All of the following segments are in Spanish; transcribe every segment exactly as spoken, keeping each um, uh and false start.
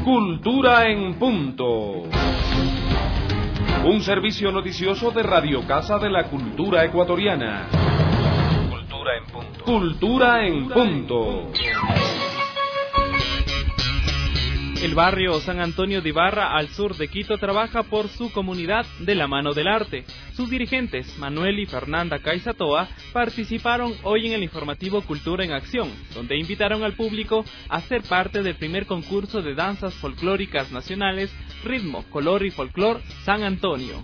Cultura en punto. Un servicio noticioso de Radio Casa de la Cultura Ecuatoriana. Cultura en punto. Cultura en punto. El barrio San Antonio de Ibarra, al sur de Quito, trabaja por su comunidad de la mano del arte. Sus dirigentes, Manuel y Fernanda Caizatoa, participaron hoy en el informativo Cultura en Acción, donde invitaron al público a ser parte del primer concurso de danzas folclóricas nacionales, Ritmo, Color y Folclor San Antonio.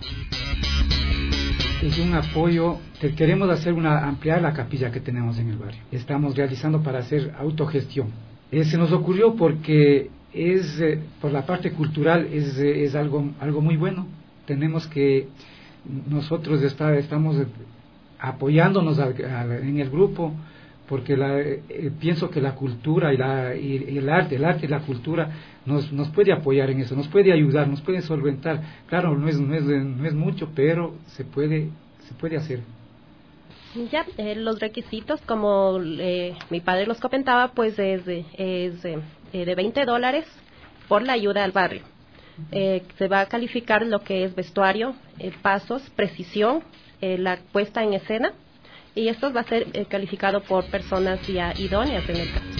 Es un apoyo, queremos hacer una ampliar la capilla que tenemos en el barrio. Estamos realizando para hacer autogestión. Eh, se nos ocurrió porque es eh, por la parte cultural es, eh, es algo algo muy bueno. Tenemos que nosotros está, estamos apoyándonos a, a, en el grupo, porque la, eh, pienso que la cultura y, la, y, y el arte, el arte y la cultura nos, nos puede apoyar en eso, nos puede ayudar, nos puede solventar. Claro, no es, no es, no es mucho, pero se puede, se puede hacer. Ya, eh, los requisitos, como eh, mi padre los comentaba, pues es, es eh, de veinte dólares por la ayuda al barrio. Eh, se va a calificar lo que es vestuario, eh, pasos, precisión, eh, la puesta en escena, y esto va a ser eh, calificado por personas ya idóneas en el caso.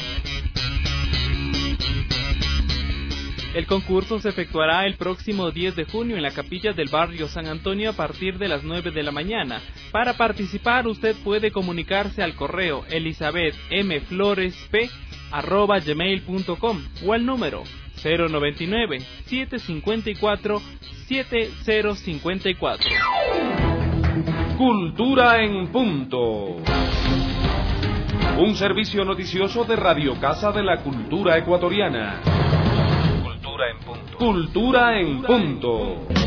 El concurso se efectuará el próximo diez de junio en la capilla del barrio San Antonio a partir de las nueve de la mañana. Para participar usted puede comunicarse al correo elizabethmfloresp arroba gmail punto com o al número cero noventa y nueve, siete cinco cuatro, siete cero cinco cuatro. Cultura en punto. Un servicio noticioso de Radio Casa de la Cultura Ecuatoriana. Cultura en punto. Cultura en punto.